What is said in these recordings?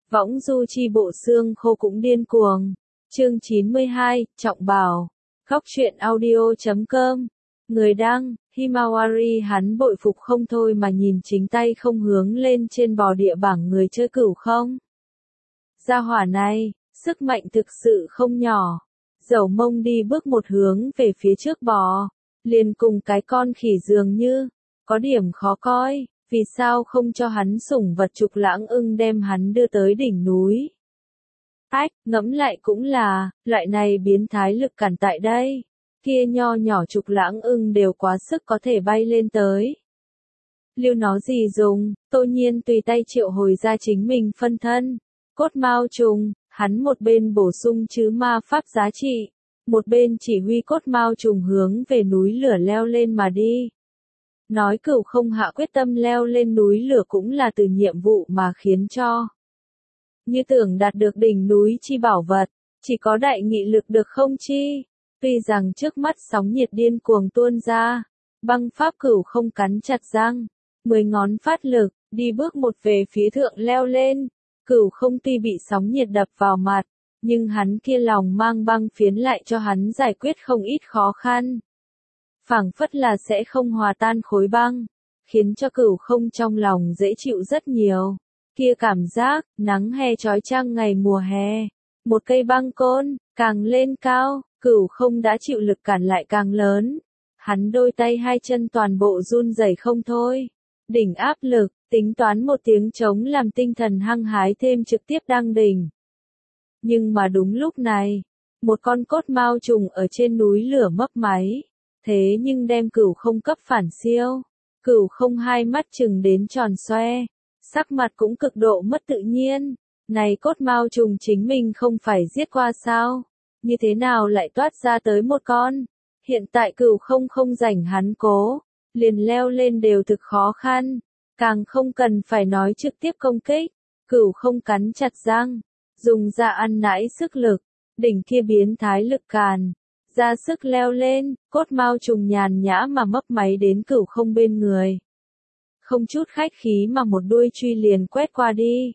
Võng du chi bộ xương khô cũng điên cuồng. Chương 92, Trọng Bảo. Góc truyện audio.com. Người đăng, Himawari hắn bội phục không thôi mà nhìn chính tay không hướng lên trên bò địa bảng người chơi cửu không. Gia hỏa này, sức mạnh thực sự không nhỏ. Dẫu mông đi bước một hướng về phía trước bò, liền cùng cái con khỉ dường như, có điểm khó coi, vì sao không cho hắn sủng vật Trục Lãng Ưng đem hắn đưa tới đỉnh núi. Ngẫm lại cũng là, loại này biến thái lực cản tại đây, kia nho nhỏ Trục Lãng Ưng đều quá sức có thể bay lên tới. Lưu nó gì dùng, Tô Nhiên tùy tay triệu hồi ra chính mình phân thân, cốt mao trùng, hắn một bên bổ sung chứ ma pháp giá trị, một bên chỉ huy cốt mao trùng hướng về núi lửa leo lên mà đi. Nói cửu không hạ quyết tâm leo lên núi lửa cũng là từ nhiệm vụ mà khiến cho. Như tưởng đạt được đỉnh núi chi bảo vật, chỉ có đại nghị lực được không chi. Tuy rằng trước mắt sóng nhiệt điên cuồng tuôn ra, băng pháp cửu không cắn chặt răng, 10 ngón phát lực, đi bước một về phía thượng leo lên. Cửu không tuy bị sóng nhiệt đập vào mặt, nhưng hắn kia lòng mang băng phiến lại cho hắn giải quyết không ít khó khăn. Phảng phất là sẽ không hòa tan khối băng, khiến cho cửu không trong lòng dễ chịu rất nhiều. Kia cảm giác, nắng hè chói chang ngày mùa hè, một cây băng côn, càng lên cao, cửu không đã chịu lực cản lại càng lớn. Hắn đôi tay hai chân toàn bộ run rẩy không thôi. Đỉnh áp lực, tính toán một tiếng trống làm tinh thần hăng hái thêm trực tiếp đăng đỉnh. Nhưng mà đúng lúc này, một con cốt mao trùng ở trên núi lửa mấp máy, thế nhưng đem cửu không cấp phản siêu. Cửu không hai mắt chừng đến tròn xoe, sắc mặt cũng cực độ mất tự nhiên. Này cốt mao trùng chính mình không phải giết qua sao? Như thế nào lại toát ra tới một con? Hiện tại cửu không rảnh hắn cố, liền leo lên đều thực khó khăn. Càng không cần phải nói trực tiếp công kích, cửu không cắn chặt răng, dùng ra ăn nãi sức lực, đỉnh kia biến thái lực càn, ra sức leo lên, cốt mao trùng nhàn nhã mà mấp máy đến cửu không bên người. Không chút khách khí mà một đuôi truy liền quét qua đi.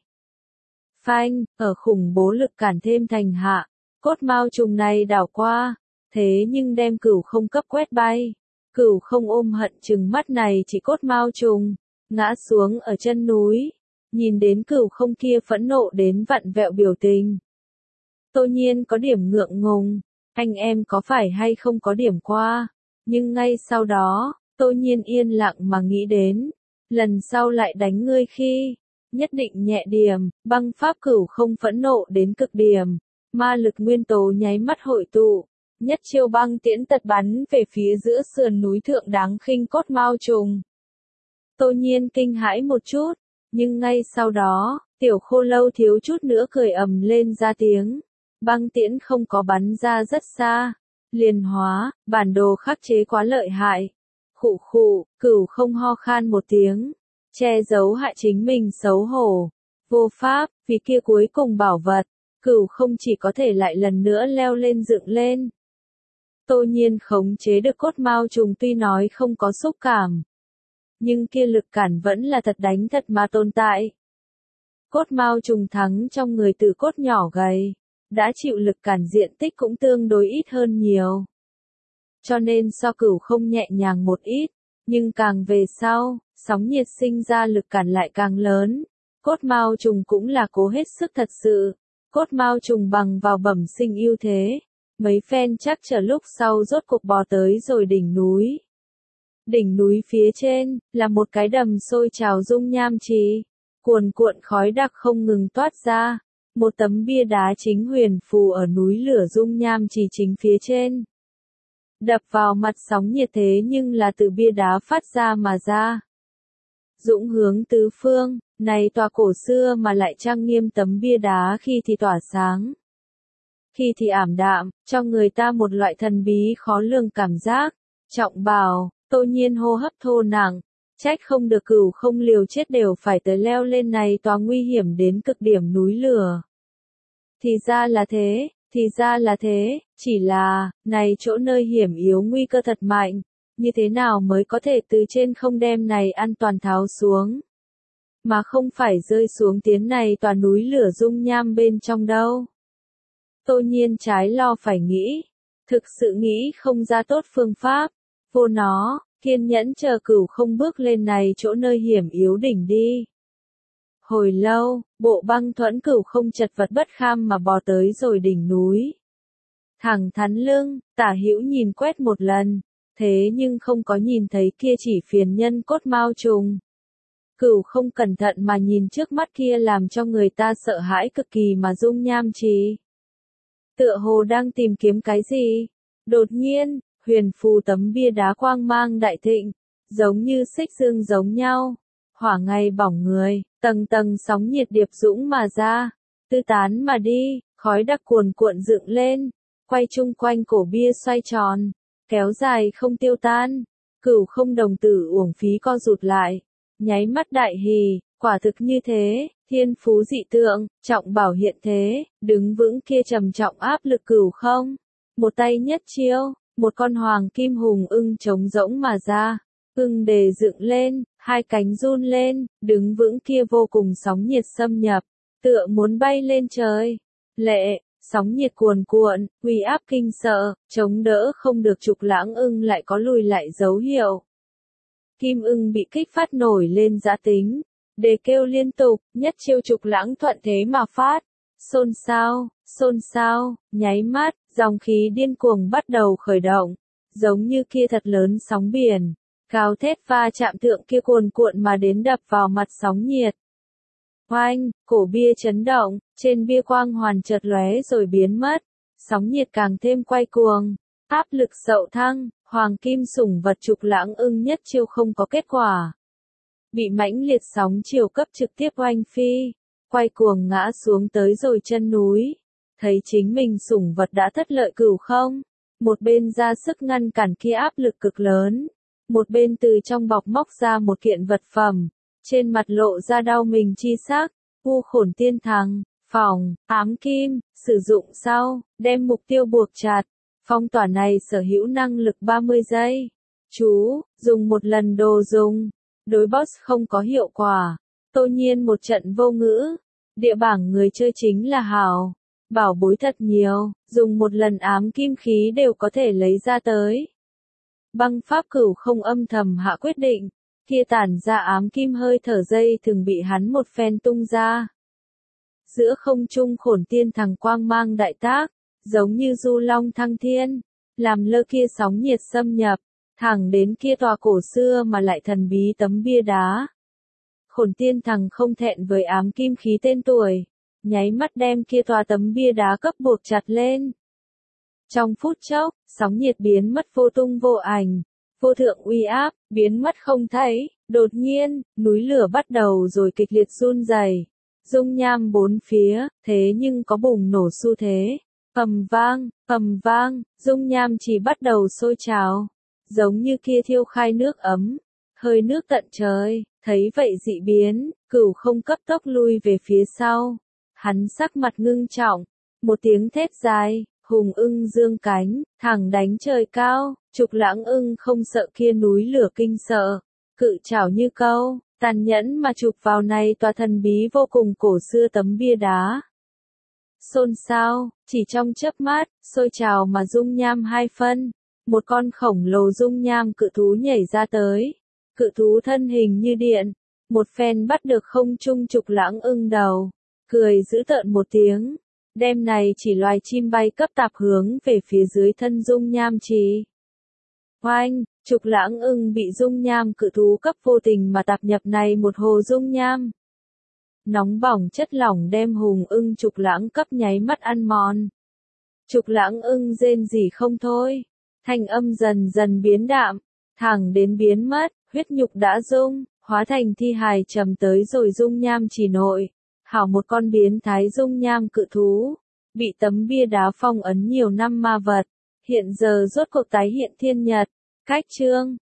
Phanh, ở khủng bố lực cản thêm thành hạ, cốt mao trùng này đảo qua, thế nhưng đem cửu không cấp quét bay. Cửu không ôm hận chừng mắt này chỉ cốt mao trùng, ngã xuống ở chân núi, nhìn đến cửu không kia phẫn nộ đến vặn vẹo biểu tình. Tô Nhiên có điểm ngượng ngùng, anh em có phải hay không có điểm qua, nhưng ngay sau đó, Tô Nhiên yên lặng mà nghĩ đến, lần sau lại đánh ngươi khi, nhất định nhẹ điểm, băng pháp cửu không phẫn nộ đến cực điểm, ma lực nguyên tố nháy mắt hội tụ. Nhất chiêu băng tiễn tật bắn về phía giữa sườn núi thượng đáng khinh cốt mao trùng. Tô Nhiên kinh hãi một chút, nhưng ngay sau đó, tiểu khô lâu thiếu chút nữa cười ầm lên ra tiếng. Băng tiễn không có bắn ra rất xa. Liền hóa, bản đồ khắc chế quá lợi hại. Khụ khụ, cửu không ho khan một tiếng, che giấu hại chính mình xấu hổ. Vô pháp, vì kia cuối cùng bảo vật, cửu không chỉ có thể lại lần nữa leo lên dựng lên. Tô Nhiên khống chế được cốt mao trùng tuy nói không có xúc cảm, nhưng kia lực cản vẫn là thật đánh thật mà tồn tại. Cốt mao trùng thắng trong người từ cốt nhỏ gầy, đã chịu lực cản diện tích cũng tương đối ít hơn nhiều. Cho nên so cửu không nhẹ nhàng một ít, nhưng càng về sau, sóng nhiệt sinh ra lực cản lại càng lớn. Cốt mao trùng cũng là cố hết sức thật sự. Cốt mao trùng bằng vào bẩm sinh ưu thế. Mấy phen chắc chờ lúc sau rốt cuộc bò tới rồi đỉnh núi. Đỉnh núi phía trên, là một cái đầm sôi trào dung nham trì. Cuồn cuộn khói đặc không ngừng toát ra. Một tấm bia đá chính huyền phù ở núi lửa dung nham trì chính phía trên. Đập vào mặt sóng nhiệt thế nhưng là từ bia đá phát ra mà ra. Dũng hướng tứ phương, này tòa cổ xưa mà lại trang nghiêm tấm bia đá khi thì tỏa sáng. Khi thì ảm đạm, cho người ta một loại thần bí khó lường cảm giác. Trọng Bảo, Tô Nhiên hô hấp thô nặng, trách không được cửu không liều chết đều phải tới leo lên này tòa nguy hiểm đến cực điểm núi lửa. Thì ra là thế, chỉ là, này chỗ nơi hiểm yếu nguy cơ thật mạnh, như thế nào mới có thể từ trên không đem này an toàn tháo xuống. mà không phải rơi xuống tiến này tòa núi lửa dung nham bên trong đâu. Tô Nhiên trái lo phải nghĩ, thực sự nghĩ không ra tốt phương pháp, vô nó, kiên nhẫn chờ Cửu Không bước lên này chỗ nơi hiểm yếu đỉnh đi. Hồi lâu, bộ Băng Thuẫn Cửu Không chật vật bất kham mà bò tới rồi đỉnh núi. Thẳng thắn lưng, tả hữu nhìn quét một lần, thế nhưng không có nhìn thấy kia chỉ phiền nhân cốt mao trùng. Cửu Không cẩn thận mà nhìn trước mắt kia làm cho người ta sợ hãi cực kỳ mà dung nham trì. Tựa hồ đang tìm kiếm cái gì? Đột nhiên, huyền phù tấm bia đá quang mang đại thịnh, giống như xích dương giống nhau. Hỏa ngày bỏng người, tầng tầng sóng nhiệt điệp dũng mà ra, tư tán mà đi, khói đặc cuồn cuộn dựng lên, quay chung quanh cổ bia xoay tròn, kéo dài không tiêu tan. Cửu Không đồng tử uổng phí co rụt lại, nháy mắt đại hỉ, quả thực như thế, thiên phú dị tượng, trọng bảo hiện thế, đứng vững kia trầm trọng áp lực Cửu Không. Một tay nhất chiêu, một con hoàng kim hùng ưng trống rỗng mà ra, ưng đề dựng lên, hai cánh run lên, đứng vững kia vô cùng sóng nhiệt xâm nhập, tựa muốn bay lên trời. Lệ, sóng nhiệt cuồn cuộn, uy áp kinh sợ, chống đỡ không được Trục Lãng ưng lại có lùi lại dấu hiệu. Kim ưng bị kích phát nổi lên dã tính, đề kêu liên tục, nhất chiêu Trục Lãng thuận thế mà phát. Xôn xao, nháy mắt, dòng khí điên cuồng bắt đầu khởi động, giống như kia thật lớn sóng biển, gào thét va chạm thượng kia cuồn cuộn mà đến đập vào mặt sóng nhiệt. Oanh, cổ bia chấn động, trên bia quang hoàn chợt lóe rồi biến mất, sóng nhiệt càng thêm quay cuồng, áp lực sậu thăng, hoàng kim sủng vật Trục Lãng ưng nhất chiêu không có kết quả. Bị mãnh liệt sóng chiều cấp trực tiếp oanh phi, quay cuồng ngã xuống tới rồi chân núi, thấy chính mình sủng vật đã thất lợi. Cửu Không, một bên ra sức ngăn cản kia áp lực cực lớn, một bên từ trong bọc móc ra một kiện vật phẩm, trên mặt lộ ra đau mình chi sắc, U Khổn Tiên Thằng, phòng, ám kim, sử dụng sau, đem mục tiêu buộc chặt, phong tỏa này sở hữu năng lực 30 giây. Chú, dùng một lần đồ dùng, đối boss không có hiệu quả. Tô Nhiên một trận vô ngữ, địa bảng người chơi chính là hảo, bảo bối thật nhiều, dùng một lần ám kim khí đều có thể lấy ra tới. Băng pháp Cửu Không âm thầm hạ quyết định, kia tản ra ám kim hơi thở dây thường bị hắn một phen tung ra. Giữa không trung Khổn Tiên Thằng quang mang đại tác, giống như du long thăng thiên, làm lơ kia sóng nhiệt xâm nhập, thẳng đến kia tòa cổ xưa mà lại thần bí tấm bia đá. Khổn Tiên Thằng không thẹn với ám kim khí tên tuổi, nháy mắt đem kia tòa tấm bia đá cấp buộc chặt lên. Trong phút chốc, sóng nhiệt biến mất vô tung vô ảnh, vô thượng uy áp, biến mất không thấy, đột nhiên, núi lửa bắt đầu rồi kịch liệt run rẩy, dung nham bốn phía, thế nhưng có bùng nổ xu thế. Ầm vang, dung nham chỉ bắt đầu sôi trào, giống như kia thiêu khai nước ấm, hơi nước tận trời. Thấy vậy dị biến, Cửu Không cấp tốc lui về phía sau. Hắn sắc mặt ngưng trọng, một tiếng thét dài, hùng ưng dương cánh, thẳng đánh trời cao. Trục Lãng ưng không sợ kia núi lửa kinh sợ, cự chảo như câu, tàn nhẫn mà chụp vào này tòa thần bí vô cùng cổ xưa tấm bia đá. Xôn xao, chỉ trong chớp mắt, sôi trào mà dung nham hai phân, một con khổng lồ dung nham cự thú nhảy ra tới. Cự thú thân hình như điện, một phen bắt được không trung Trục Lãng ưng đầu, cười dữ tợn một tiếng, đem này chỉ loài chim bay cấp tạp hướng về phía dưới thân dung nham trì. Oanh, Trục Lãng ưng bị dung nham cự thú cấp vô tình mà tạp nhập này một hồ dung nham. Nóng bỏng chất lỏng đem hùng ưng Trục Lãng cấp nháy mắt ăn mòn. Trục Lãng ưng rên rỉ không thôi, thanh âm dần dần biến đạm, thẳng đến biến mất, huyết nhục đã dung, hóa thành thi hài trầm tới rồi dung nham trì nội. Hảo một con biến thái dung nham cự thú, bị tấm bia đá phong ấn nhiều năm ma vật, hiện giờ rốt cuộc tái hiện thiên nhật. Cách chương